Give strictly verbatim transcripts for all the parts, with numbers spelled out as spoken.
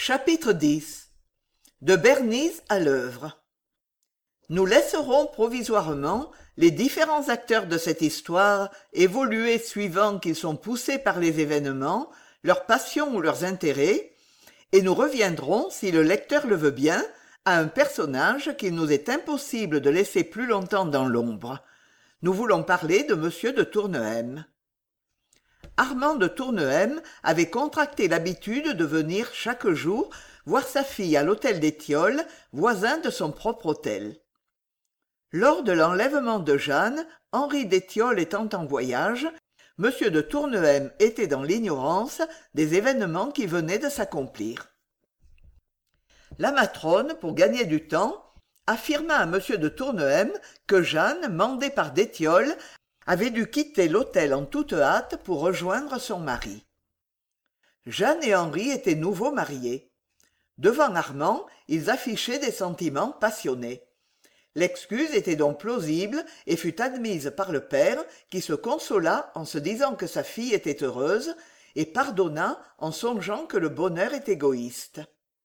Chapitre dix. De Bernise à l'œuvre. Nous laisserons provisoirement les différents acteurs de cette histoire évoluer suivant qu'ils sont poussés par les événements, leurs passions ou leurs intérêts, et nous reviendrons, si le lecteur le veut bien, à un personnage qu'il nous est impossible de laisser plus longtemps dans l'ombre. Nous voulons parler de Monsieur de Tournehem. Armand de Tournehem avait contracté l'habitude de venir chaque jour voir sa fille à l'hôtel des Tilleuls, voisin de son propre hôtel. Lors de l'enlèvement de Jeanne, Henri d'Étiolles étant en voyage, M. de Tournehem était dans l'ignorance des événements qui venaient de s'accomplir. La matrone, pour gagner du temps, affirma à M. de Tournehem que Jeanne, mandée par d'Étiolles, avait dû quitter l'hôtel en toute hâte pour rejoindre son mari. Jeanne et Henri étaient nouveaux mariés. Devant Armand, ils affichaient des sentiments passionnés. L'excuse était donc plausible et fut admise par le père, qui se consola en se disant que sa fille était heureuse et pardonna en songeant que le bonheur est égoïste.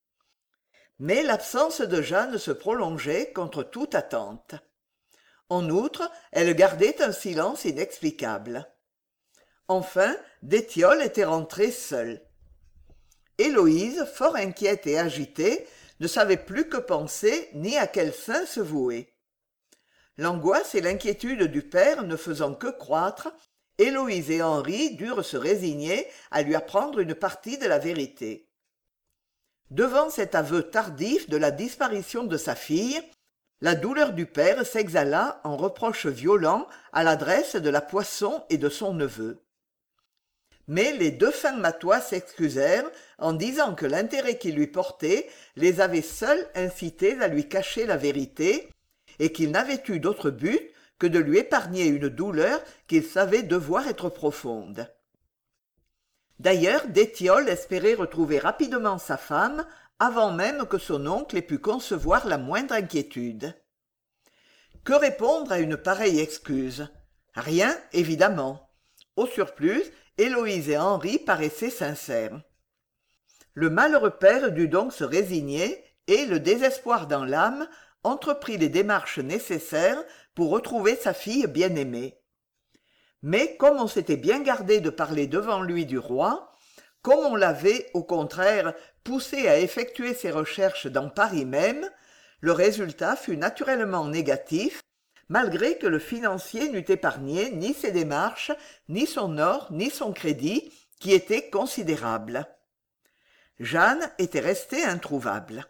Mais l'absence de Jeanne se prolongeait contre toute attente. En outre, elle gardait un silence inexplicable. Enfin, d'Étiolles était rentrée seule. Héloïse, fort inquiète et agitée, ne savait plus que penser ni à quel saint se vouer. L'angoisse et l'inquiétude du père ne faisant que croître, Héloïse et Henri durent se résigner à lui apprendre une partie de la vérité. Devant cet aveu tardif de la disparition de sa fille, la douleur du père s'exhala en reproches violents à l'adresse de la Poisson et de son neveu. Mais les deux fins matois s'excusèrent en disant que l'intérêt qu'ils lui portaient les avait seuls incités à lui cacher la vérité et qu'ils n'avaient eu d'autre but que de lui épargner une douleur qu'ils savaient devoir être profonde. D'ailleurs, d'Étiolles espérait retrouver rapidement sa femme avant même que son oncle ait pu concevoir la moindre inquiétude. Que répondre à une pareille excuse? Rien, évidemment. Au surplus, Héloïse et Henri paraissaient sincères. Le malheureux père dut donc se résigner et, le désespoir dans l'âme, entreprit les démarches nécessaires pour retrouver sa fille bien-aimée. Mais comme on s'était bien gardé de parler devant lui du roi, comme on l'avait, au contraire, poussé à effectuer ses recherches dans Paris même, le résultat fut naturellement négatif, malgré que le financier n'eût épargné ni ses démarches, ni son or, ni son crédit, qui étaient considérables. Jeanne était restée introuvable.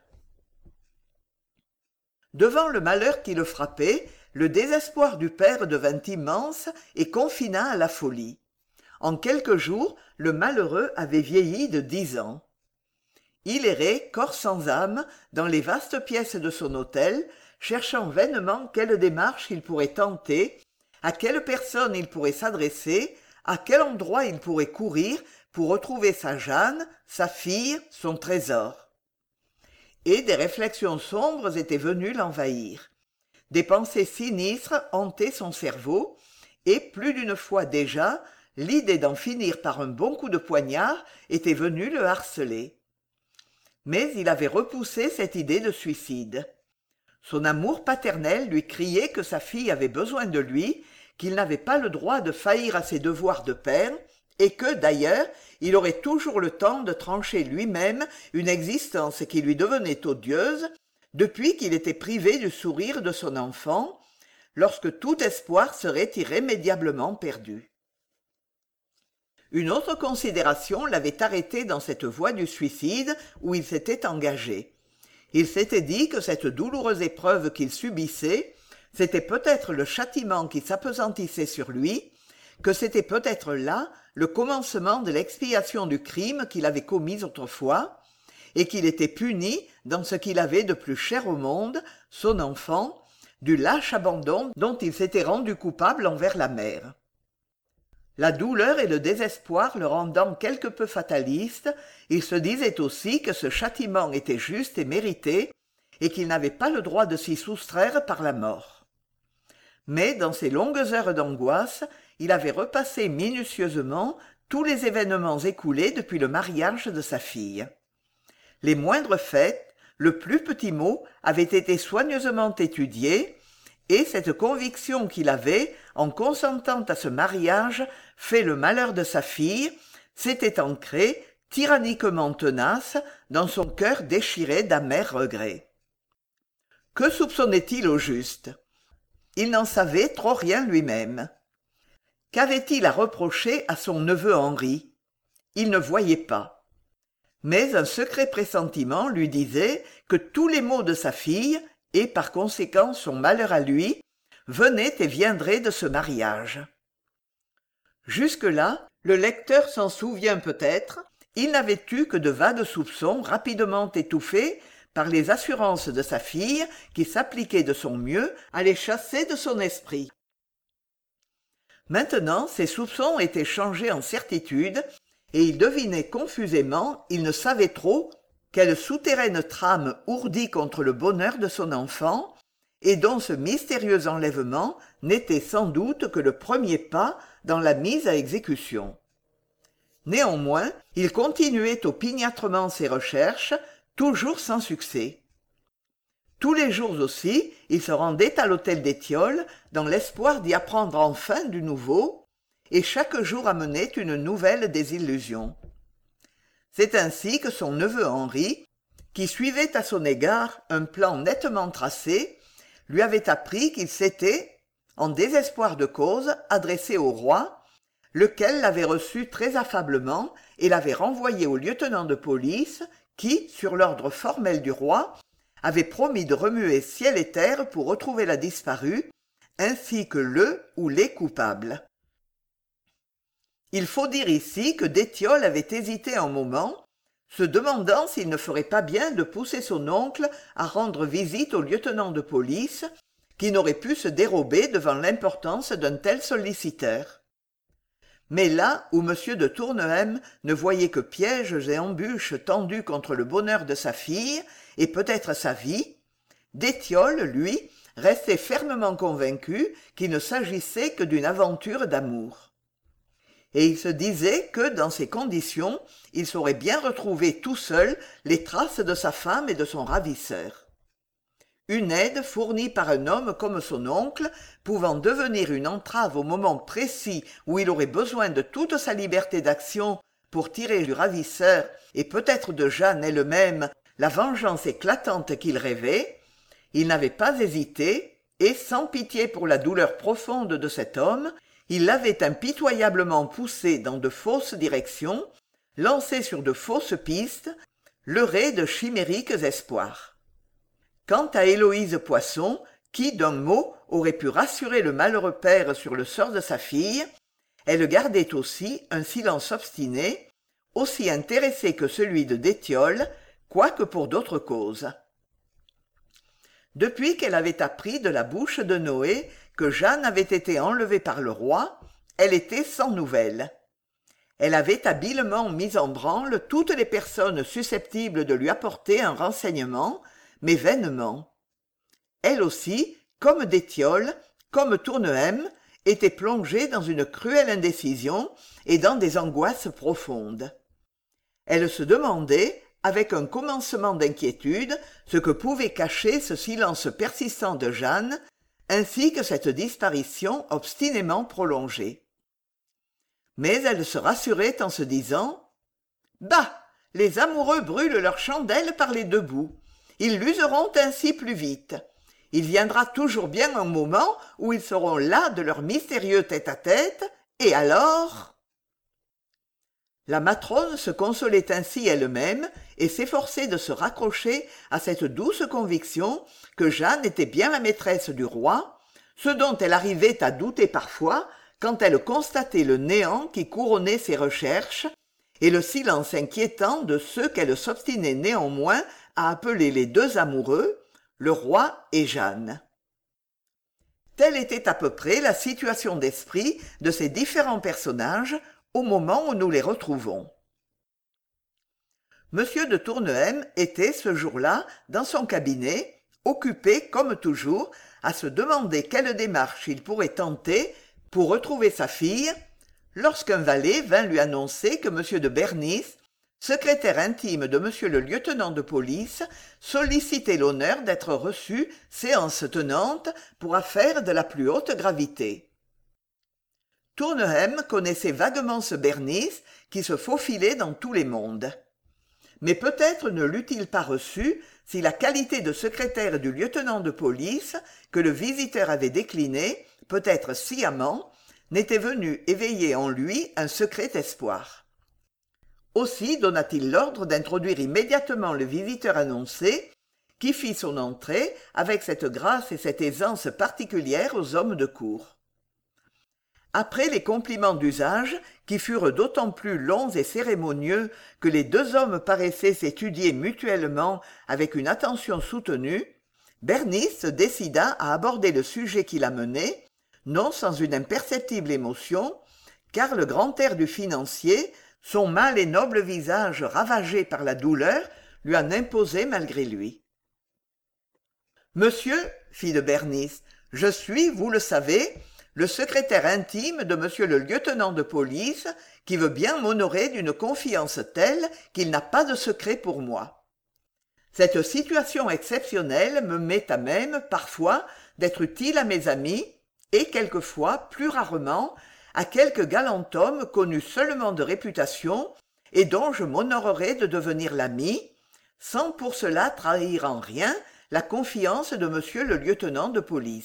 Devant le malheur qui le frappait, le désespoir du père devint immense et confina à la folie. En quelques jours, le malheureux avait vieilli de dix ans. Il errait, corps sans âme, dans les vastes pièces de son hôtel, cherchant vainement quelle démarche il pourrait tenter, à quelle personne il pourrait s'adresser, à quel endroit il pourrait courir pour retrouver sa Jeanne, sa fille, son trésor. Et des réflexions sombres étaient venues l'envahir. Des pensées sinistres hantaient son cerveau, et plus d'une fois déjà, l'idée d'en finir par un bon coup de poignard était venue le harceler. Mais il avait repoussé cette idée de suicide. Son amour paternel lui criait que sa fille avait besoin de lui, qu'il n'avait pas le droit de faillir à ses devoirs de père, et que, d'ailleurs, il aurait toujours le temps de trancher lui-même une existence qui lui devenait odieuse, depuis qu'il était privé du sourire de son enfant, lorsque tout espoir serait irrémédiablement perdu. Une autre considération l'avait arrêté dans cette voie du suicide où il s'était engagé. Il s'était dit que cette douloureuse épreuve qu'il subissait, c'était peut-être le châtiment qui s'appesantissait sur lui, que c'était peut-être là le commencement de l'expiation du crime qu'il avait commis autrefois, et qu'il était puni dans ce qu'il avait de plus cher au monde, son enfant, du lâche abandon dont il s'était rendu coupable envers la mère. La douleur et le désespoir le rendant quelque peu fataliste, il se disait aussi que ce châtiment était juste et mérité, et qu'il n'avait pas le droit de s'y soustraire par la mort. Mais dans ces longues heures d'angoisse, il avait repassé minutieusement tous les événements écoulés depuis le mariage de sa fille. Les moindres faits, le plus petit mot avaient été soigneusement étudiés, et cette conviction qu'il avait, en consentant à ce mariage, fait le malheur de sa fille, s'était ancrée, tyranniquement tenace, dans son cœur déchiré d'amers regrets. Que soupçonnait-il au juste? Il n'en savait trop rien lui-même. Qu'avait-il à reprocher à son neveu Henri? Il ne voyait pas. Mais un secret pressentiment lui disait que tous les maux de sa fille, et par conséquent son malheur à lui, venaient et viendraient de ce mariage. Jusque-là, le lecteur s'en souvient peut-être, il n'avait eu que de vagues soupçons rapidement étouffés par les assurances de sa fille qui s'appliquait de son mieux à les chasser de son esprit. Maintenant, ces soupçons étaient changés en certitude, et il devinait confusément, il ne savait trop, quelle souterraine trame ourdit contre le bonheur de son enfant, et dont ce mystérieux enlèvement n'était sans doute que le premier pas dans la mise à exécution. Néanmoins, il continuait opiniâtrement ses recherches, toujours sans succès. Tous les jours aussi, il se rendait à l'hôtel d'Étiole dans l'espoir d'y apprendre enfin du nouveau, et chaque jour amenait une nouvelle désillusion. C'est ainsi que son neveu Henri, qui suivait à son égard un plan nettement tracé, lui avait appris qu'il s'était, en désespoir de cause, adressé au roi, lequel l'avait reçu très affablement et l'avait renvoyé au lieutenant de police qui, sur l'ordre formel du roi, avait promis de remuer ciel et terre pour retrouver la disparue, ainsi que le ou les coupables. Il faut dire ici que d'Étiole avait hésité un moment, se demandant s'il ne ferait pas bien de pousser son oncle à rendre visite au lieutenant de police, qui n'aurait pu se dérober devant l'importance d'un tel solliciteur. Mais là où m de Tournehem ne voyait que pièges et embûches tendus contre le bonheur de sa fille et peut-être sa vie, d'Étiole, lui, restait fermement convaincu qu'il ne s'agissait que d'une aventure d'amour. Et il se disait que, dans ces conditions, il saurait bien retrouver tout seul les traces de sa femme et de son ravisseur. Une aide fournie par un homme comme son oncle, pouvant devenir une entrave au moment précis où il aurait besoin de toute sa liberté d'action pour tirer du ravisseur et peut-être de Jeanne elle-même la vengeance éclatante qu'il rêvait, il n'avait pas hésité, et sans pitié pour la douleur profonde de cet homme, il l'avait impitoyablement poussé dans de fausses directions, lancé sur de fausses pistes, leurré de chimériques espoirs. Quant à Héloïse Poisson, qui, d'un mot, aurait pu rassurer le malheureux père sur le sort de sa fille, elle gardait aussi un silence obstiné, aussi intéressé que celui de d'Étiole, quoique pour d'autres causes. Depuis qu'elle avait appris de la bouche de Noé que Jeanne avait été enlevée par le roi, elle était sans nouvelles. Elle avait habilement mis en branle toutes les personnes susceptibles de lui apporter un renseignement, mais vainement. Elle aussi, comme d'Étiole, comme Tournehem, était plongée dans une cruelle indécision et dans des angoisses profondes. Elle se demandait, avec un commencement d'inquiétude, ce que pouvait cacher ce silence persistant de Jeanne, ainsi que cette disparition obstinément prolongée. Mais elle se rassurait en se disant « Bah, les amoureux brûlent leurs chandelles par les deux bouts. Ils l'useront ainsi plus vite. Il viendra toujours bien un moment où ils seront las de leur mystérieux tête-à-tête, et alors... » La matrone se consolait ainsi elle-même et s'efforçait de se raccrocher à cette douce conviction que Jeanne était bien la maîtresse du roi, ce dont elle arrivait à douter parfois quand elle constatait le néant qui couronnait ses recherches et le silence inquiétant de ceux qu'elle s'obstinait néanmoins à appeler les deux amoureux, le roi et Jeanne. Telle était à peu près la situation d'esprit de ces différents personnages au moment où nous les retrouvons. M. de Tournehem était ce jour-là dans son cabinet, occupé, comme toujours, à se demander quelle démarche il pourrait tenter pour retrouver sa fille, lorsqu'un valet vint lui annoncer que M. de Bernis, secrétaire intime de monsieur le lieutenant de police, sollicitait l'honneur d'être reçu séance tenante pour affaire de la plus haute gravité. Tournehem connaissait vaguement ce Bernice qui se faufilait dans tous les mondes. Mais peut-être ne l'eût-il pas reçu si la qualité de secrétaire du lieutenant de police, que le visiteur avait déclinée, peut-être sciemment, n'était venue éveiller en lui un secret espoir. Aussi donna-t-il l'ordre d'introduire immédiatement le visiteur annoncé, qui fit son entrée avec cette grâce et cette aisance particulières aux hommes de cour. Après les compliments d'usage, qui furent d'autant plus longs et cérémonieux que les deux hommes paraissaient s'étudier mutuellement avec une attention soutenue, Bernice se décida à aborder le sujet qui l'amenait, non sans une imperceptible émotion, car le grand air du financier, son mâle et noble visage ravagé par la douleur, lui en imposait malgré lui. « Monsieur, fit de Bernice, je suis, vous le savez, le secrétaire intime de monsieur le lieutenant de police, qui veut bien m'honorer d'une confiance telle qu'il n'a pas de secret pour moi. Cette situation exceptionnelle me met à même, parfois, d'être utile à mes amis, et quelquefois, plus rarement, à quelque galant homme connu seulement de réputation, et dont je m'honorerais de devenir l'ami, sans pour cela trahir en rien la confiance de monsieur le lieutenant de police. »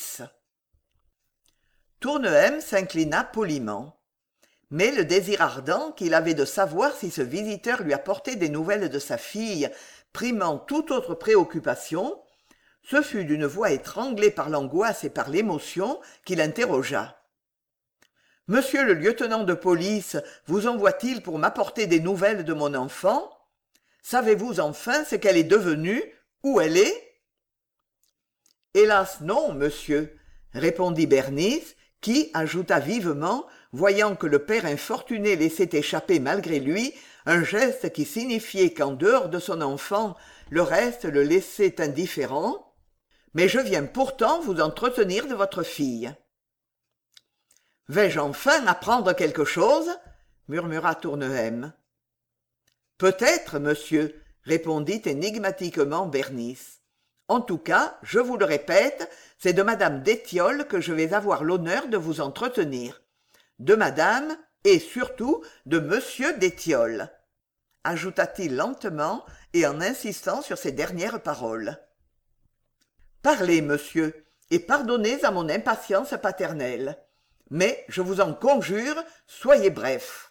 Tournehem s'inclina poliment. Mais le désir ardent qu'il avait de savoir si ce visiteur lui apportait des nouvelles de sa fille, primant toute autre préoccupation, ce fut d'une voix étranglée par l'angoisse et par l'émotion qu'il interrogea. « Monsieur le lieutenant de police vous envoie-t-il pour m'apporter des nouvelles de mon enfant? Savez-vous enfin ce qu'elle est devenue? Où elle est ?»« Hélas non, monsieur, » répondit Bernice, qui ajouta vivement, voyant que le père infortuné laissait échapper malgré lui un geste qui signifiait qu'en dehors de son enfant, le reste le laissait indifférent, « mais je viens pourtant vous entretenir de votre fille. »« Vais-je enfin apprendre quelque chose ?» murmura Tournehem. « Peut-être, monsieur, » répondit énigmatiquement Bernice. En tout cas, je vous le répète, c'est de madame d'Étiolles que je vais avoir l'honneur de vous entretenir. De madame et surtout de monsieur d'Étiolles, ajouta-t-il lentement et en insistant sur ces dernières paroles. Parlez, monsieur, et pardonnez à mon impatience paternelle. Mais, je vous en conjure, soyez bref.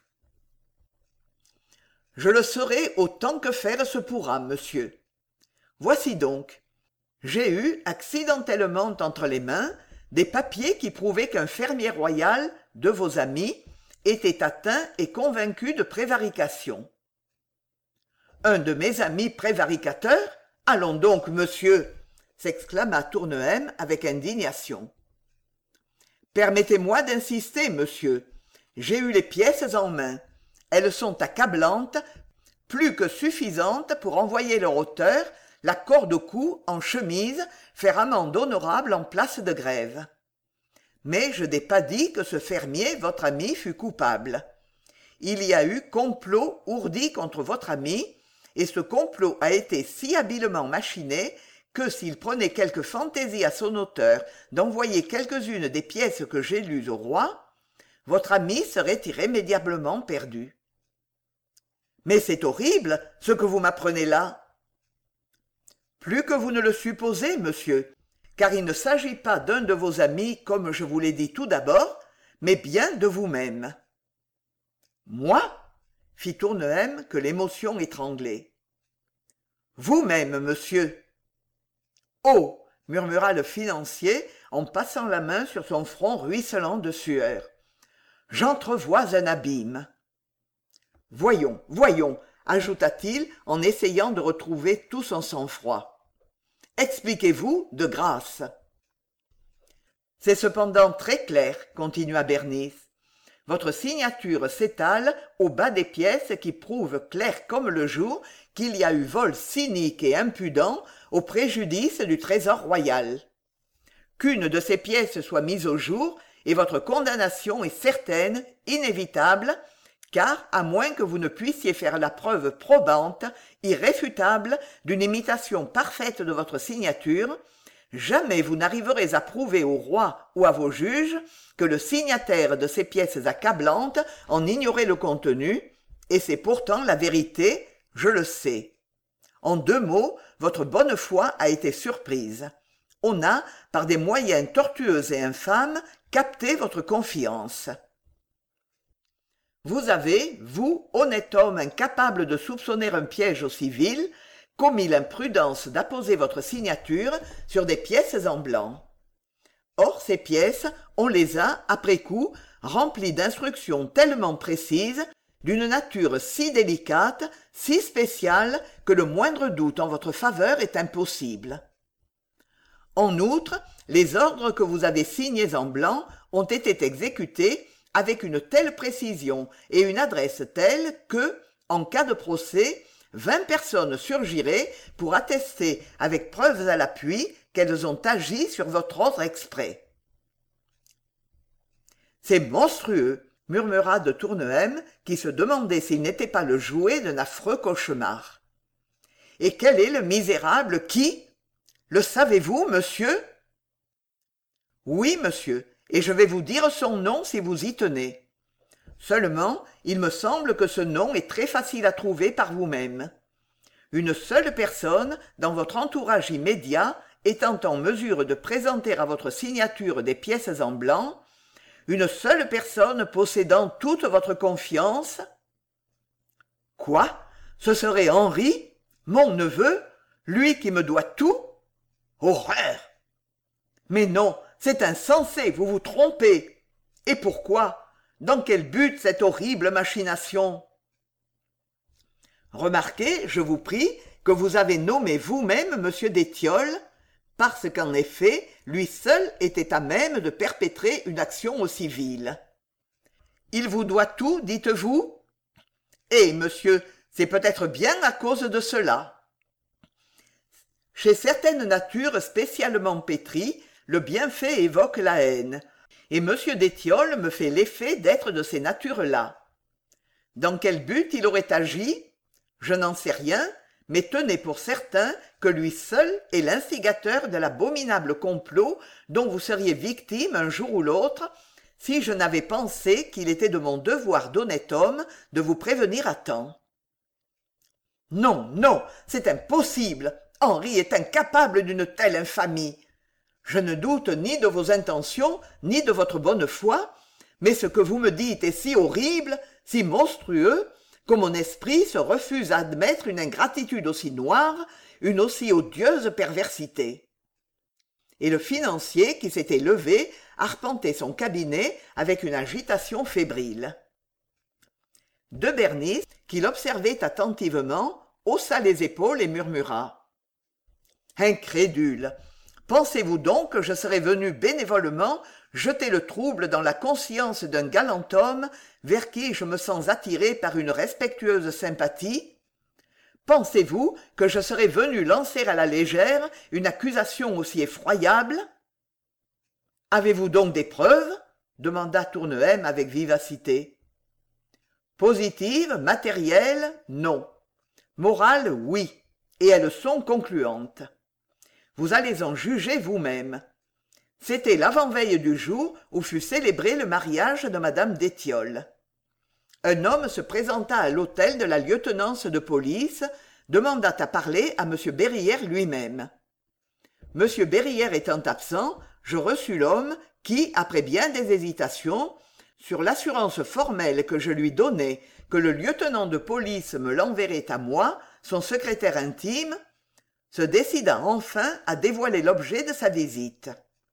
Je le serai autant que faire se pourra, monsieur. Voici donc. J'ai eu, accidentellement entre les mains, des papiers qui prouvaient qu'un fermier royal, de vos amis, était atteint et convaincu de prévarication. Un de mes amis prévaricateur? Allons donc, monsieur, s'exclama Tournehem avec indignation. Permettez-moi d'insister, monsieur. J'ai eu les pièces en main. Elles sont accablantes, plus que suffisantes pour envoyer leur auteur la corde au cou, en chemise, faire amende honorable en place de grève. Mais je n'ai pas dit que ce fermier, votre ami, fut coupable. Il y a eu complot ourdi contre votre ami, et ce complot a été si habilement machiné que s'il prenait quelque fantaisie à son auteur d'envoyer quelques-unes des pièces que j'ai lues au roi, votre ami serait irrémédiablement perdu. Mais c'est horrible, ce que vous m'apprenez là. Plus que vous ne le supposez, monsieur, car il ne s'agit pas d'un de vos amis, comme je vous l'ai dit tout d'abord, mais bien de vous-même. Moi? Fit Tournehem que l'émotion étranglait. Vous-même, monsieur. Oh! Murmura le financier en passant la main sur son front ruisselant de sueur. J'entrevois un abîme. Voyons, voyons, ajouta-t-il en essayant de retrouver tout son sang-froid. Expliquez-vous de grâce. C'est cependant très clair, continua Bernice. Votre signature s'étale au bas des pièces qui prouvent clair comme le jour qu'il y a eu vol cynique et impudent au préjudice du trésor royal. Qu'une de ces pièces soit mise au jour, et votre condamnation est certaine, inévitable, car à moins que vous ne puissiez faire la preuve probante, irréfutable, d'une imitation parfaite de votre signature, jamais vous n'arriverez à prouver au roi ou à vos juges que le signataire de ces pièces accablantes en ignorait le contenu, et c'est pourtant la vérité, je le sais. En deux mots, votre bonne foi a été surprise. On a, par des moyens tortueux et infâmes, capté votre confiance. Vous avez, vous, honnête homme incapable de soupçonner un piège aussi vil, commis l'imprudence d'apposer votre signature sur des pièces en blanc. Or, ces pièces, on les a, après coup, remplies d'instructions tellement précises, d'une nature si délicate, si spéciale, que le moindre doute en votre faveur est impossible. En outre, les ordres que vous avez signés en blanc ont été exécutés avec une telle précision et une adresse telle que, en cas de procès, vingt personnes surgiraient pour attester avec preuves à l'appui qu'elles ont agi sur votre ordre exprès. « C'est monstrueux !» murmura de Tournehem, qui se demandait s'il n'était pas le jouet d'un affreux cauchemar. « Et quel est le misérable qui... Le savez-vous, monsieur ?»« Oui, monsieur, et je vais vous dire son nom si vous y tenez. Seulement, il me semble que ce nom est très facile à trouver par vous-même. Une seule personne, dans votre entourage immédiat, étant en mesure de présenter à votre signature des pièces en blanc, une seule personne possédant toute votre confiance. Quoi? Ce serait Henri, mon neveu, lui qui me doit tout? Horreur! Mais non, c'est insensé, vous vous trompez. Et pourquoi? Dans quel but cette horrible machination? Remarquez, je vous prie, que vous avez nommé vous-même M. d'Étiolles, parce qu'en effet, lui seul était à même de perpétrer une action aussi vile. Il vous doit tout, dites-vous? Eh, monsieur, c'est peut-être bien à cause de cela. Chez certaines natures spécialement pétries, le bienfait évoque la haine, et M. d'Étiolles me fait l'effet d'être de ces natures-là. Dans quel but il aurait agi? Je n'en sais rien, mais tenez pour certain que lui seul est l'instigateur de l'abominable complot dont vous seriez victime un jour ou l'autre, si je n'avais pensé qu'il était de mon devoir d'honnête homme de vous prévenir à temps. Non, non, c'est impossible. Henri est incapable d'une telle infamie. Je ne doute ni de vos intentions, ni de votre bonne foi, mais ce que vous me dites est si horrible, si monstrueux, que mon esprit se refuse à admettre une ingratitude aussi noire, une aussi odieuse perversité. Et le financier, qui s'était levé, arpentait son cabinet avec une agitation fébrile. De Bernis, qui l'observait attentivement, haussa les épaules et murmura. « Incrédule! Pensez-vous donc que je serais venu bénévolement jeter le trouble dans la conscience d'un galant homme vers qui je me sens attiré par une respectueuse sympathie? Pensez-vous que je serais venu lancer à la légère une accusation aussi effroyable? Avez-vous donc des preuves? Demanda Tournehem avec vivacité. Positives, matérielles, non. Morales, oui, et elles sont concluantes. Vous allez en juger vous-même. C'était l'avant-veille du jour où fut célébré le mariage de madame d'Étiolles. Un homme se présenta à l'hôtel de la lieutenance de police, demanda à parler à M. Berrière lui-même. M. Berrière étant absent, je reçus l'homme qui, après bien des hésitations, sur l'assurance formelle que je lui donnais que le lieutenant de police me l'enverrait à moi, son secrétaire intime, se décida enfin à dévoiler l'objet de sa visite.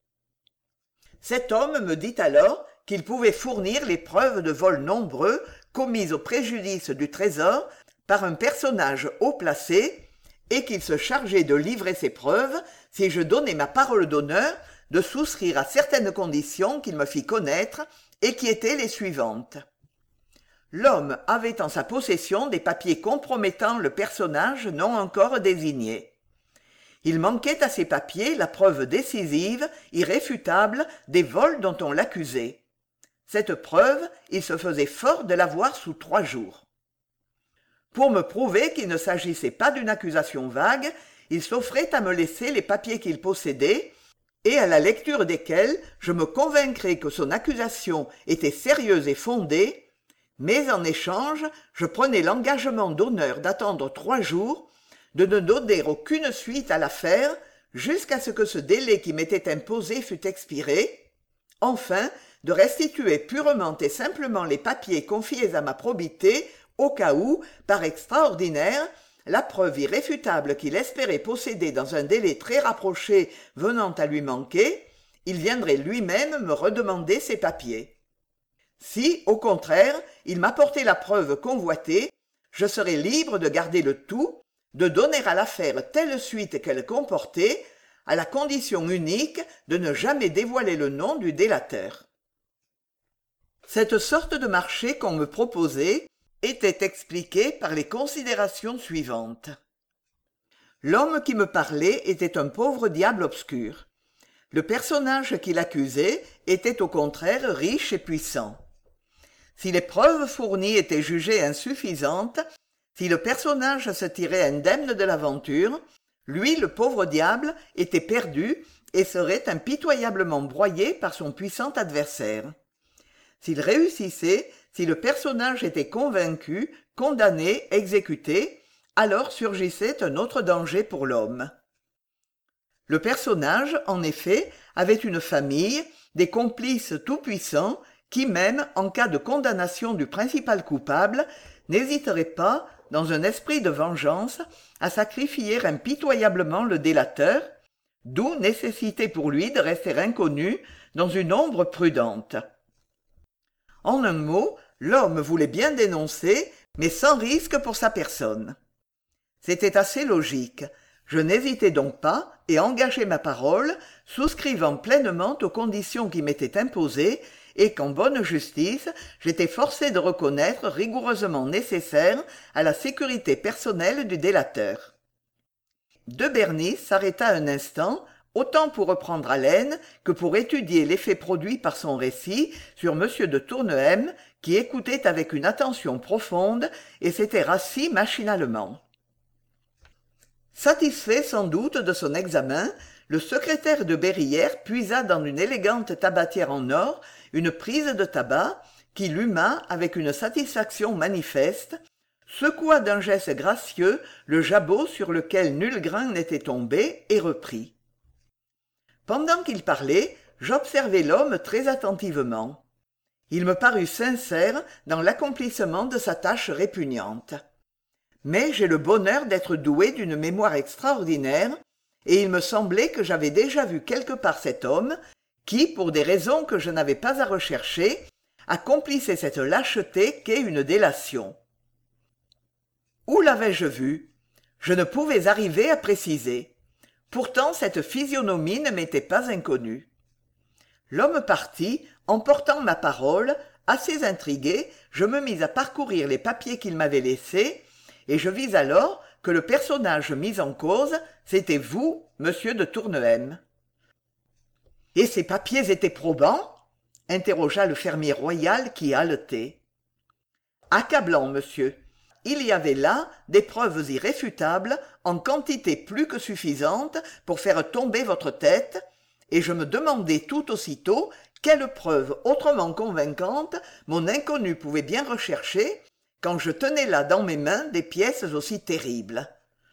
Cet homme me dit alors qu'il pouvait fournir les preuves de vols nombreux commis au préjudice du trésor par un personnage haut placé et qu'il se chargeait de livrer ces preuves si je donnais ma parole d'honneur de souscrire à certaines conditions qu'il me fit connaître et qui étaient les suivantes. L'homme avait en sa possession des papiers compromettant le personnage non encore désigné. Il manquait à ces papiers la preuve décisive, irréfutable, des vols dont on l'accusait. Cette preuve, il se faisait fort de l'avoir sous trois jours. Pour me prouver qu'il ne s'agissait pas d'une accusation vague, il s'offrait à me laisser les papiers qu'il possédait, et à la lecture desquels je me convaincrais que son accusation était sérieuse et fondée, mais en échange, je prenais l'engagement d'honneur d'attendre trois jours, de ne donner aucune suite à l'affaire, jusqu'à ce que ce délai qui m'était imposé fût expiré, enfin de restituer purement et simplement les papiers confiés à ma probité, au cas où, par extraordinaire, la preuve irréfutable qu'il espérait posséder dans un délai très rapproché venant à lui manquer, il viendrait lui-même me redemander ces papiers. Si, au contraire, il m'apportait la preuve convoitée, je serais libre de garder le tout, de donner à l'affaire telle suite qu'elle comportait, à la condition unique de ne jamais dévoiler le nom du délateur. Cette sorte de marché qu'on me proposait était expliquée par les considérations suivantes. L'homme qui me parlait était un pauvre diable obscur. Le personnage qui l'accusait était au contraire riche et puissant. Si les preuves fournies étaient jugées insuffisantes, si le personnage se tirait indemne de l'aventure, lui, le pauvre diable, était perdu et serait impitoyablement broyé par son puissant adversaire. S'il réussissait, si le personnage était convaincu, condamné, exécuté, alors surgissait un autre danger pour l'homme. Le personnage, en effet, avait une famille, des complices tout-puissants, qui même, en cas de condamnation du principal coupable, n'hésiteraient pas, dans un esprit de vengeance, à sacrifier impitoyablement le délateur, d'où nécessité pour lui de rester inconnu dans une ombre prudente. En un mot, l'homme voulait bien dénoncer, mais sans risque pour sa personne. C'était assez logique. Je n'hésitai donc pas et engageai ma parole, souscrivant pleinement aux conditions qui m'étaient imposées et qu'en bonne justice, j'étais forcé de reconnaître rigoureusement nécessaires à la sécurité personnelle du délateur. De Bernis s'arrêta un instant, autant pour reprendre haleine que pour étudier l'effet produit par son récit sur M. de Tournehem, qui écoutait avec une attention profonde et s'était rassis machinalement. Satisfait sans doute de son examen, le secrétaire de Berrière puisa dans une élégante tabatière en or une prise de tabac, qu'il huma avec une satisfaction manifeste, secoua d'un geste gracieux le jabot sur lequel nul grain n'était tombé et reprit. Pendant qu'il parlait, j'observai l'homme très attentivement. Il me parut sincère dans l'accomplissement de sa tâche répugnante. Mais j'ai le bonheur d'être doué d'une mémoire extraordinaire, et il me semblait que j'avais déjà vu quelque part cet homme qui, pour des raisons que je n'avais pas à rechercher, accomplissait cette lâcheté qu'est une délation. Où l'avais-je vu? Je ne pouvais arriver à préciser. Pourtant cette physionomie ne m'était pas inconnue. L'homme partit, emportant ma parole, assez intrigué, je me mis à parcourir les papiers qu'il m'avait laissés, et je vis alors que le personnage mis en cause, c'était vous, monsieur de Tournehem. « Et ces papiers étaient probants ?» interrogea le fermier royal qui haletait. « Accablant, monsieur. Il y avait là des preuves irréfutables en quantité plus que suffisante pour faire tomber votre tête, et je me demandais tout aussitôt quelle preuve autrement convaincante mon inconnu pouvait bien rechercher quand je tenais là dans mes mains des pièces aussi terribles.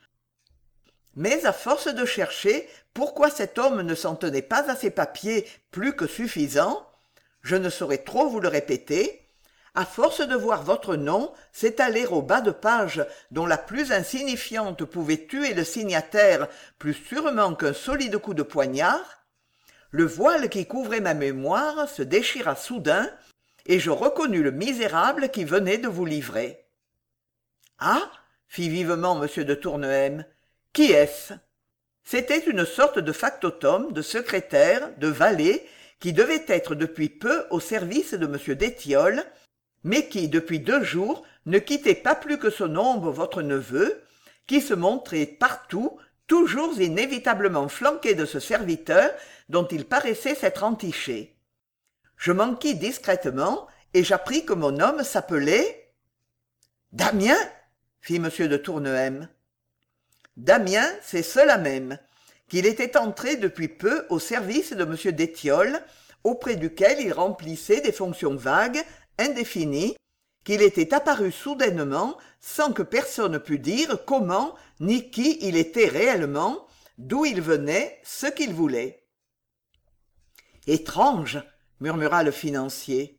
Mais à force de chercher pourquoi cet homme ne s'en tenait pas à ces papiers plus que suffisants, je ne saurais trop vous le répéter, à force de voir votre nom s'étaler au bas de page dont la plus insignifiante pouvait tuer le signataire plus sûrement qu'un solide coup de poignard, le voile qui couvrait ma mémoire se déchira soudain, et je reconnus le misérable qui venait de vous livrer. « Ah !» fit vivement M. de Tournehem. « Qui est-ce » C'était une sorte de factotum, de secrétaire, de valet, qui devait être depuis peu au service de M. d'Étiolles, mais qui, depuis deux jours, ne quittait pas plus que son ombre votre neveu, qui se montrait partout, toujours inévitablement flanqué de ce serviteur dont il paraissait s'être entiché. Je m'enquis discrètement et j'appris que mon homme s'appelait Damien, fit m de Tournehem. Damien, c'est cela même, qu'il était entré depuis peu au service de m d'Étiole, auprès duquel il remplissait des fonctions vagues, indéfinies, qu'il était apparu soudainement sans que personne pût dire comment ni qui il était réellement, d'où il venait, ce qu'il voulait. Étrange, murmura le financier.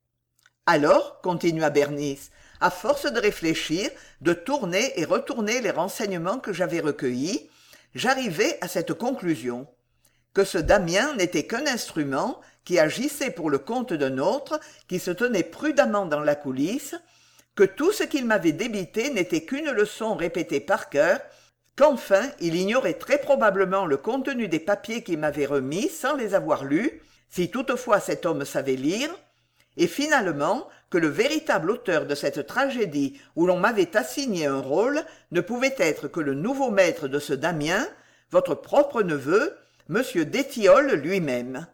Alors, continua Bernice, à force de réfléchir, de tourner et retourner les renseignements que j'avais recueillis, j'arrivai à cette conclusion, que ce Damien n'était qu'un instrument qui agissait pour le compte d'un autre, qui se tenait prudemment dans la coulisse, que tout ce qu'il m'avait débité n'était qu'une leçon répétée par cœur, qu'enfin il ignorait très probablement le contenu des papiers qu'il m'avait remis sans les avoir lus, si toutefois cet homme savait lire, et finalement que le véritable auteur de cette tragédie où l'on m'avait assigné un rôle ne pouvait être que le nouveau maître de ce Damien, votre propre neveu, m d'Étiole lui-même.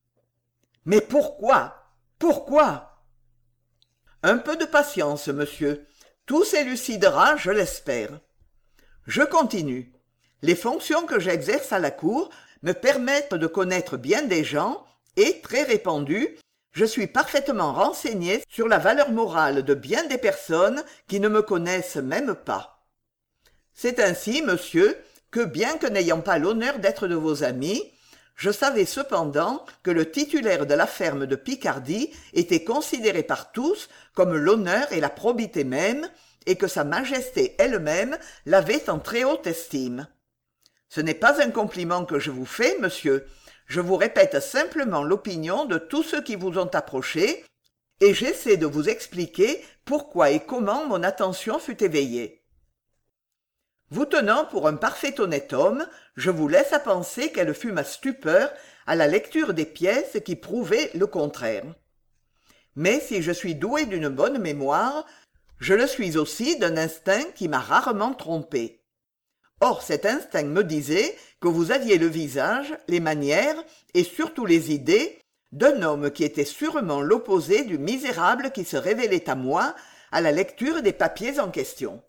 Mais pourquoi? Pourquoi? Un peu de patience, monsieur. Tout s'élucidera, je l'espère. Je continue. Les fonctions que j'exerce à la cour me permettent de connaître bien des gens et, très répandues, je suis parfaitement renseigné sur la valeur morale de bien des personnes qui ne me connaissent même pas. C'est ainsi, monsieur, que bien que n'ayant pas l'honneur d'être de vos amis, je savais cependant que le titulaire de la ferme de Picardie était considéré par tous comme l'honneur et la probité même, et que sa majesté elle-même l'avait en très haute estime. Ce n'est pas un compliment que je vous fais, monsieur, je vous répète simplement l'opinion de tous ceux qui vous ont approché, et j'essaie de vous expliquer pourquoi et comment mon attention fut éveillée. Vous tenant pour un parfait honnête homme, je vous laisse à penser quelle fut ma stupeur à la lecture des pièces qui prouvaient le contraire. Mais si je suis doué d'une bonne mémoire, je le suis aussi d'un instinct qui m'a rarement trompé. Or cet instinct me disait que vous aviez le visage, les manières et surtout les idées d'un homme qui était sûrement l'opposé du misérable qui se révélait à moi à la lecture des papiers en question.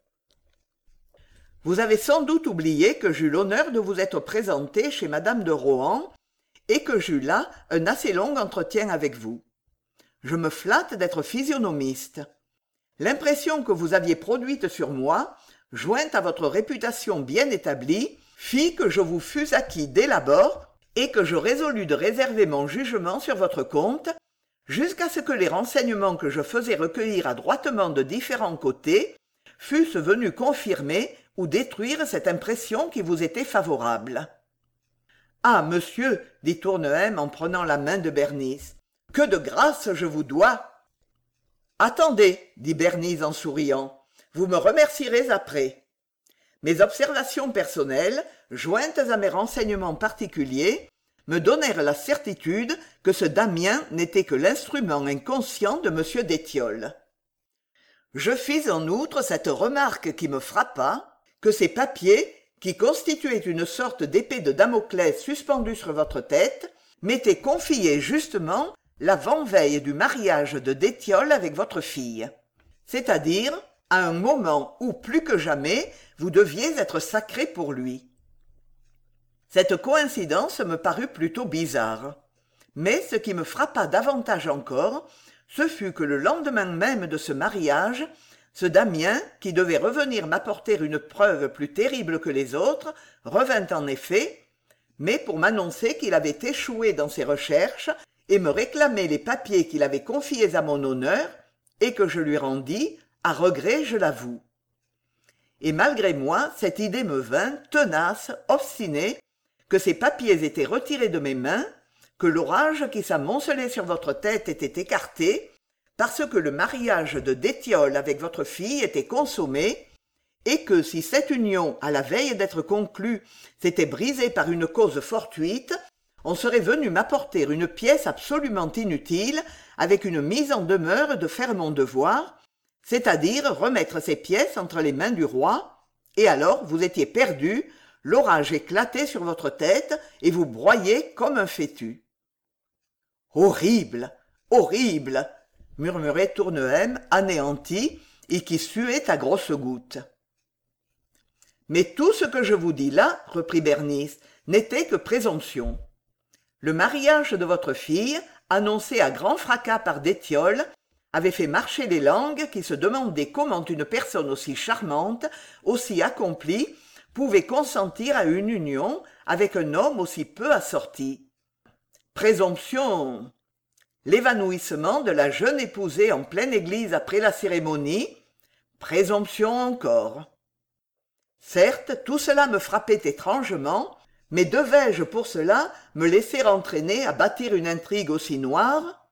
Vous avez sans doute oublié que j'eus l'honneur de vous être présenté chez madame de Rohan et que j'eus là un assez long entretien avec vous. Je me flatte d'être physionomiste. L'impression que vous aviez produite sur moi, jointe à votre réputation bien établie, fit que je vous fus acquis dès l'abord et que je résolus de réserver mon jugement sur votre compte, jusqu'à ce que les renseignements que je faisais recueillir adroitement de différents côtés fussent venus confirmer ou détruire cette impression qui vous était favorable. « Ah, monsieur, dit Tournehem en prenant la main de Bernice, que de grâce je vous dois !»« Attendez, dit Bernice en souriant, vous me remercierez après. Mes observations personnelles, jointes à mes renseignements particuliers, me donnèrent la certitude que ce Damien n'était que l'instrument inconscient de m d'Étiole. Je fis en outre cette remarque qui me frappa, que ces papiers, qui constituaient une sorte d'épée de Damoclès suspendue sur votre tête, m'étaient confiés justement l'avant-veille du mariage de d'Étiole avec votre fille, c'est-à-dire à un moment où, plus que jamais, vous deviez être sacré pour lui. Cette coïncidence me parut plutôt bizarre. Mais ce qui me frappa davantage encore, ce fut que le lendemain même de ce mariage, ce Damien, qui devait revenir m'apporter une preuve plus terrible que les autres, revint en effet, mais pour m'annoncer qu'il avait échoué dans ses recherches et me réclamer les papiers qu'il avait confiés à mon honneur, et que je lui rendis, à regret, je l'avoue. Et malgré moi, cette idée me vint, tenace, obstinée, que ces papiers étaient retirés de mes mains, que l'orage qui s'amoncelait sur votre tête était écarté, parce que le mariage de d'Étiole avec votre fille était consommé, et que si cette union, à la veille d'être conclue, s'était brisée par une cause fortuite, on serait venu m'apporter une pièce absolument inutile, avec une mise en demeure de faire mon devoir, c'est-à-dire remettre ces pièces entre les mains du roi, et alors vous étiez perdu, l'orage éclatait sur votre tête, et vous broyiez comme un fétu. Horrible, horrible murmurait Tournehem, anéanti, et qui suait à grosses gouttes. Mais tout ce que je vous dis là, reprit Bernice, n'était que présomption. Le mariage de votre fille, annoncé à grand fracas par Détiole, avait fait marcher les langues qui se demandaient comment une personne aussi charmante, aussi accomplie, pouvait consentir à une union avec un homme aussi peu assorti. Présomption. L'évanouissement de la jeune épousée en pleine église après la cérémonie. Présomption encore. Certes, tout cela me frappait étrangement, mais devais-je pour cela me laisser entraîner à bâtir une intrigue aussi noire?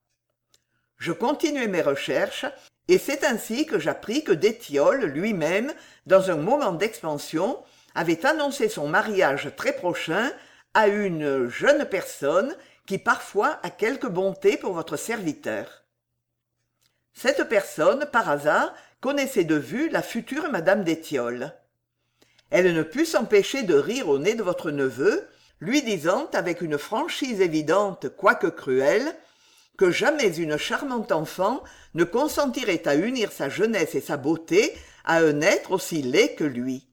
Je continuai mes recherches, et c'est ainsi que j'appris que Détiole lui-même, dans un moment d'expansion, avait annoncé son mariage très prochain à une jeune personne qui parfois a quelque bonté pour votre serviteur. Cette personne, par hasard, connaissait de vue la future madame Détiole. Elle ne put s'empêcher de rire au nez de votre neveu, lui disant avec une franchise évidente quoique cruelle, que jamais une charmante enfant ne consentirait à unir sa jeunesse et sa beauté à un être aussi laid que lui.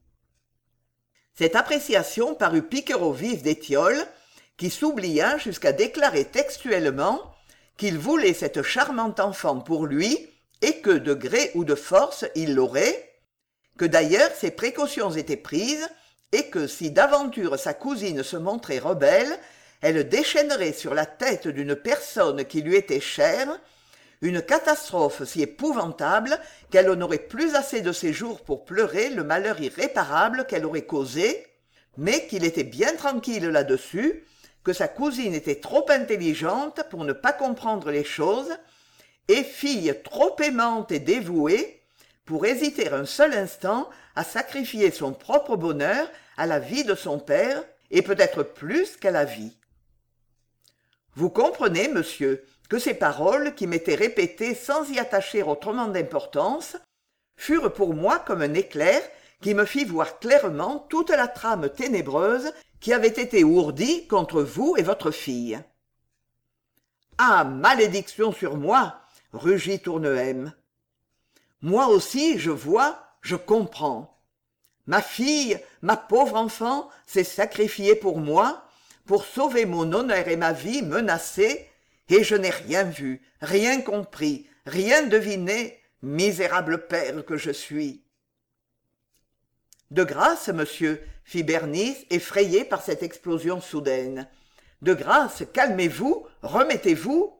Cette appréciation parut piquer au vif d'Étiole, qui s'oublia jusqu'à déclarer textuellement qu'il voulait cette charmante enfant pour lui et que, de gré ou de force, il l'aurait, que d'ailleurs ses précautions étaient prises et que, si d'aventure sa cousine se montrait rebelle, elle déchaînerait sur la tête d'une personne qui lui était chère une catastrophe si épouvantable qu'elle n'aurait plus assez de ses jours pour pleurer le malheur irréparable qu'elle aurait causé, mais qu'il était bien tranquille là-dessus, que sa cousine était trop intelligente pour ne pas comprendre les choses, et fille trop aimante et dévouée pour hésiter un seul instant à sacrifier son propre bonheur à la vie de son père, et peut-être plus qu'à la vie. Vous comprenez, monsieur, que ces paroles, qui m'étaient répétées sans y attacher autrement d'importance, furent pour moi comme un éclair qui me fit voir clairement toute la trame ténébreuse qui avait été ourdie contre vous et votre fille. « Ah, malédiction sur moi !» rugit Tournehem. « Moi aussi, je vois, je comprends. Ma fille, ma pauvre enfant, s'est sacrifiée pour moi, pour sauver mon honneur et ma vie menacés, et je n'ai rien vu, rien compris, rien deviné, misérable père que je suis. » « De grâce, monsieur, » fit Bernice, effrayée par cette explosion soudaine. « De grâce, calmez-vous, remettez-vous. »«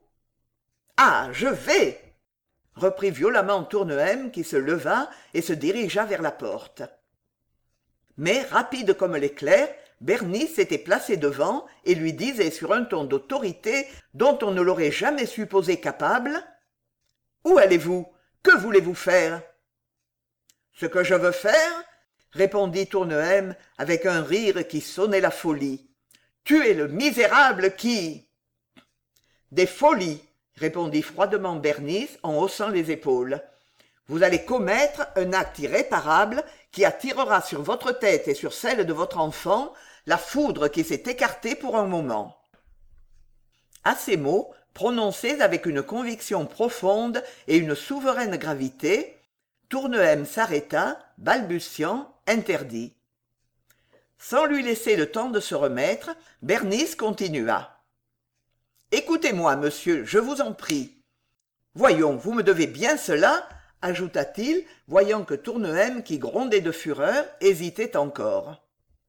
Ah, je vais !» reprit violemment Tournehem, qui se leva et se dirigea vers la porte. Mais, rapide comme l'éclair, Bernice s'était placée devant et lui disait sur un ton d'autorité dont on ne l'aurait jamais supposé capable : « Où allez-vous ? Que voulez-vous faire ?»« Ce que je veux faire ?» répondit Tournehem avec un rire qui sonnait la folie. « Tu es le misérable qui... » « Des folies, » répondit froidement Bernice en haussant les épaules. « Vous allez commettre un acte irréparable qui attirera sur votre tête et sur celle de votre enfant la foudre qui s'est écartée pour un moment. » À ces mots, prononcés avec une conviction profonde et une souveraine gravité, Tournehem s'arrêta, balbutiant, interdit. Sans lui laisser le temps de se remettre, Bernice continua. « Écoutez-moi, monsieur, je vous en prie. Voyons, vous me devez bien cela, » ajouta-t-il, voyant que Tournehem, qui grondait de fureur, hésitait encore.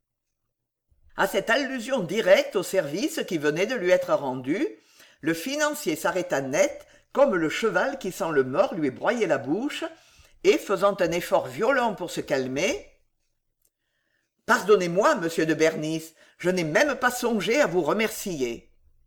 À cette allusion directe au service qui venait de lui être rendu, le financier s'arrêta net, comme le cheval qui sent le mort lui broyer la bouche, et, faisant un effort violent pour se calmer, « Pardonnez-moi, monsieur de Bernice, je n'ai même pas songé à vous remercier. »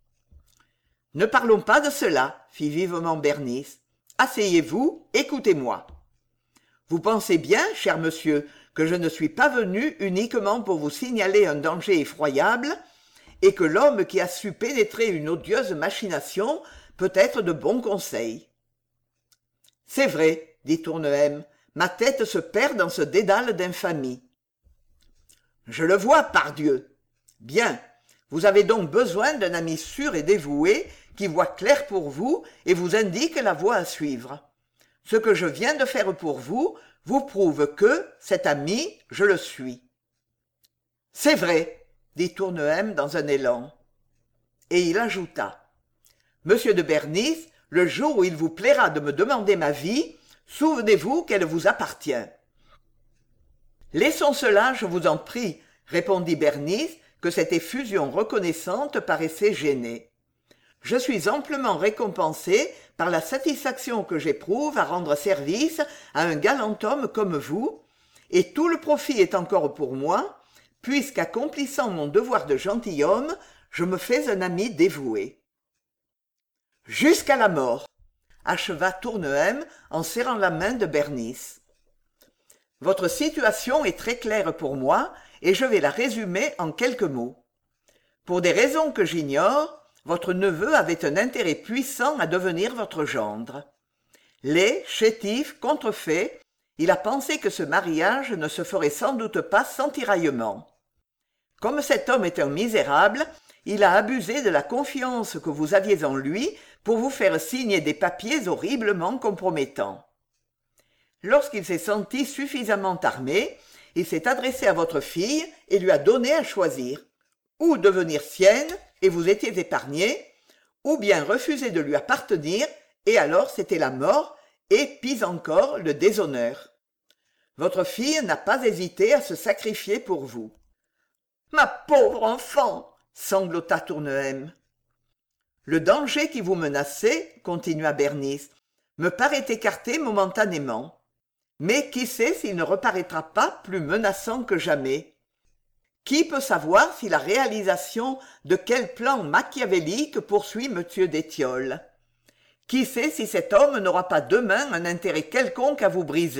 « Ne parlons pas de cela, » fit vivement Bernice. « Asseyez-vous, écoutez-moi. Vous pensez bien, cher monsieur, que je ne suis pas venu uniquement pour vous signaler un danger effroyable, et que l'homme qui a su pénétrer une odieuse machination peut être de bon conseil. »« C'est vrai, » dit Tournehem, « ma tête se perd dans ce dédale d'infamie. »« Je le vois, pardieu. Bien, Vous avez donc besoin d'un ami sûr et dévoué qui voit clair pour vous et vous indique la voie à suivre. Ce que je viens de faire pour vous vous prouve que, cet ami, je le suis. « C'est vrai, » dit Tournehem dans un élan. Et il ajouta. « Monsieur de Bernis, le jour où il vous plaira de me demander ma vie, souvenez-vous qu'elle vous appartient. » « Laissons cela, je vous en prie, » répondit Bernis, que cette effusion reconnaissante paraissait gêner. « Je suis amplement récompensé par la satisfaction que j'éprouve à rendre service à un galant homme comme vous, et tout le profit est encore pour moi, puisqu'accomplissant mon devoir de gentilhomme, je me fais un ami dévoué. »« Jusqu'à la mort !» acheva Tournehem en serrant la main de Bernis. « Votre situation est très claire pour moi, et je vais la résumer en quelques mots. Pour des raisons que j'ignore, votre neveu avait un intérêt puissant à devenir votre gendre. Laid, chétif, contrefait, il a pensé que ce mariage ne se ferait sans doute pas sans tiraillement. Comme cet homme est un misérable, il a abusé de la confiance que vous aviez en lui pour vous faire signer des papiers horriblement compromettants. Lorsqu'il s'est senti suffisamment armé, il s'est adressé à votre fille et lui a donné à choisir, ou devenir sienne, et vous étiez épargné, ou bien refuser de lui appartenir, et alors c'était la mort, et, pis encore, le déshonneur. Votre fille n'a pas hésité à se sacrifier pour vous. »« Ma pauvre enfant !» sanglota Tournehem. « Le danger qui vous menaçait, continua Bernis, me paraît écarté momentanément. Mais qui sait s'il ne reparaîtra pas plus menaçant que jamais? Qui peut savoir si la réalisation de quel plan machiavélique poursuit M. d'Étiolles? Qui sait si cet homme n'aura pas demain un intérêt quelconque à vous briser? »«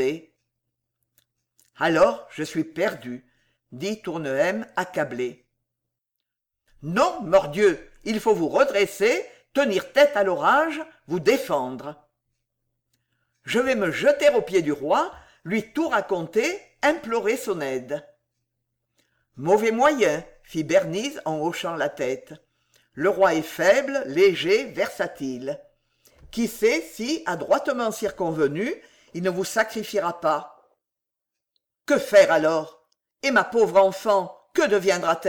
Alors je suis perdu, » dit Tournehem accablé. « Non, mordieu, il faut vous redresser, tenir tête à l'orage, vous défendre. »« Je vais me jeter aux pieds du roi, lui tout raconter, implorer son aide. »« Mauvais moyen, » fit Bernis en hochant la tête. « Le roi est faible, léger, versatile. Qui sait si, adroitement circonvenu, il ne vous sacrifiera pas? »« Que faire alors? Et ma pauvre enfant, que deviendra-t-elle ?»«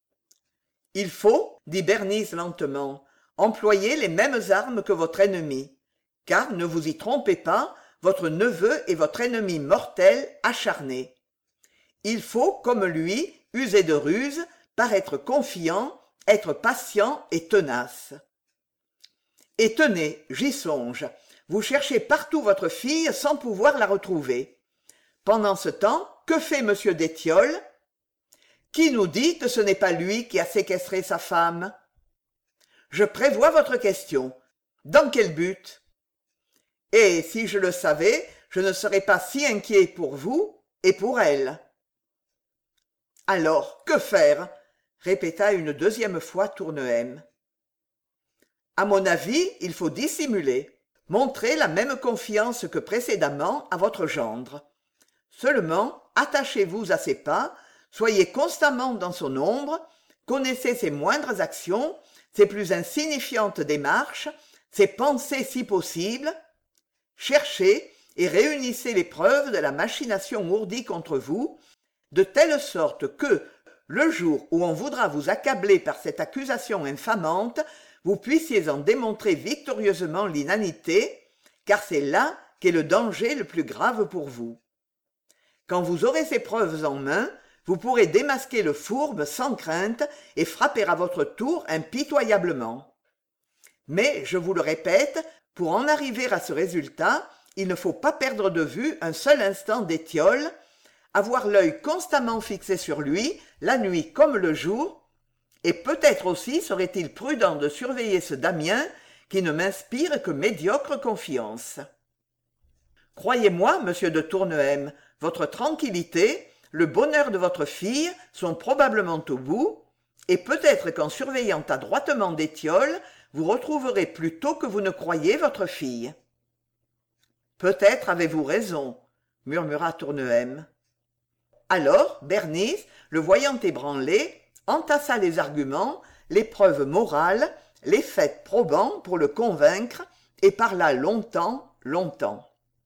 Il faut, dit Bernis lentement, employer les mêmes armes que votre ennemi. Car, ne vous y trompez pas, votre neveu est votre ennemi mortel, acharné. Il faut, comme lui, user de ruse, paraître confiant, être patient et tenace. Et tenez, j'y songe, vous cherchez partout votre fille sans pouvoir la retrouver. Pendant ce temps, que fait M. d'Étiolles? Qui nous dit que ce n'est pas lui qui a séquestré sa femme? Je prévois votre question. Dans quel but? Et si je le savais, je ne serais pas si inquiet pour vous et pour elle. »« Alors, que faire ?» répéta une deuxième fois Tournehem. « À mon avis, il faut dissimuler, montrer la même confiance que précédemment à votre gendre. Seulement, attachez-vous à ses pas, soyez constamment dans son ombre, connaissez ses moindres actions, ses plus insignifiantes démarches, ses pensées si possible. Cherchez et réunissez les preuves de la machination ourdie contre vous, de telle sorte que, le jour où on voudra vous accabler par cette accusation infamante, vous puissiez en démontrer victorieusement l'inanité, car c'est là qu'est le danger le plus grave pour vous. Quand vous aurez ces preuves en main, vous pourrez démasquer le fourbe sans crainte et frapper à votre tour impitoyablement. Mais, je vous le répète, pour en arriver à ce résultat, il ne faut pas perdre de vue un seul instant d'Étiolles, avoir l'œil constamment fixé sur lui, la nuit comme le jour, et peut-être aussi serait-il prudent de surveiller ce Damien qui ne m'inspire que médiocre confiance. Croyez-moi, monsieur de Tournehem, votre tranquillité, le bonheur de votre fille sont probablement au bout, et peut-être qu'en surveillant adroitement d'Étiolles, vous retrouverez plus tôt que vous ne croyez votre fille. »« Peut-être avez-vous raison, » murmura Tournehem. Alors Bernis, le voyant ébranlé, entassa les arguments, les preuves morales, les faits probants pour le convaincre, et parla longtemps, longtemps.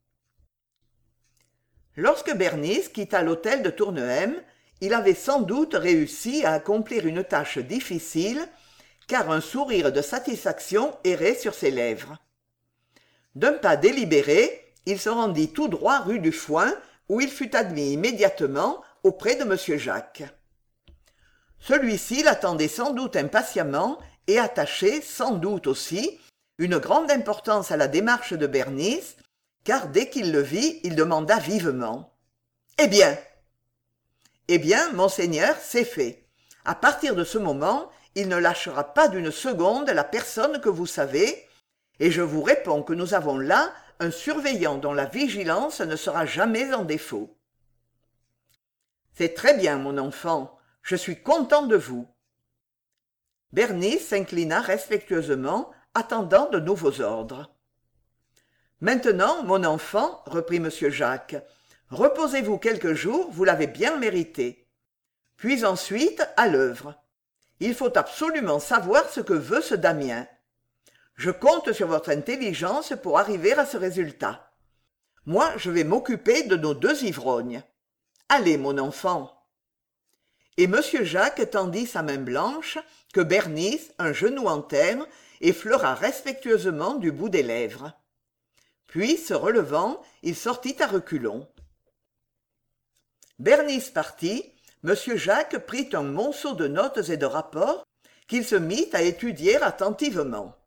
Lorsque Bernice quitta l'hôtel de Tournehem, il avait sans doute réussi à accomplir une tâche difficile, car un sourire de satisfaction errait sur ses lèvres. D'un pas délibéré, il se rendit tout droit rue du Foin, où il fut admis immédiatement auprès de monsieur Jacques. Celui-ci l'attendait sans doute impatiemment et attachait, sans doute aussi, une grande importance à la démarche de Bernice, car dès qu'il le vit, il demanda vivement. « Eh bien ?» ?»« Eh bien, monseigneur, c'est fait. À partir de ce moment, il ne lâchera pas d'une seconde la personne que vous savez, et je vous réponds que nous avons là un surveillant dont la vigilance ne sera jamais en défaut. »« C'est très bien, mon enfant. Je suis content de vous. » Bernice s'inclina respectueusement, attendant de nouveaux ordres. « Maintenant, mon enfant, reprit monsieur Jacques, reposez-vous quelques jours, vous l'avez bien mérité. Puis ensuite, à l'œuvre. Il faut absolument savoir ce que veut ce Damien. Je compte sur votre intelligence pour arriver à ce résultat. Moi, je vais m'occuper de nos deux ivrognes. Allez, mon enfant. » Et monsieur Jacques tendit sa main blanche, que Bernice, un genou en terre, effleura respectueusement du bout des lèvres. Puis, se relevant, il sortit à reculons. Bernice partit, monsieur Jacques prit un monceau de notes et de rapports qu'il se mit à étudier attentivement.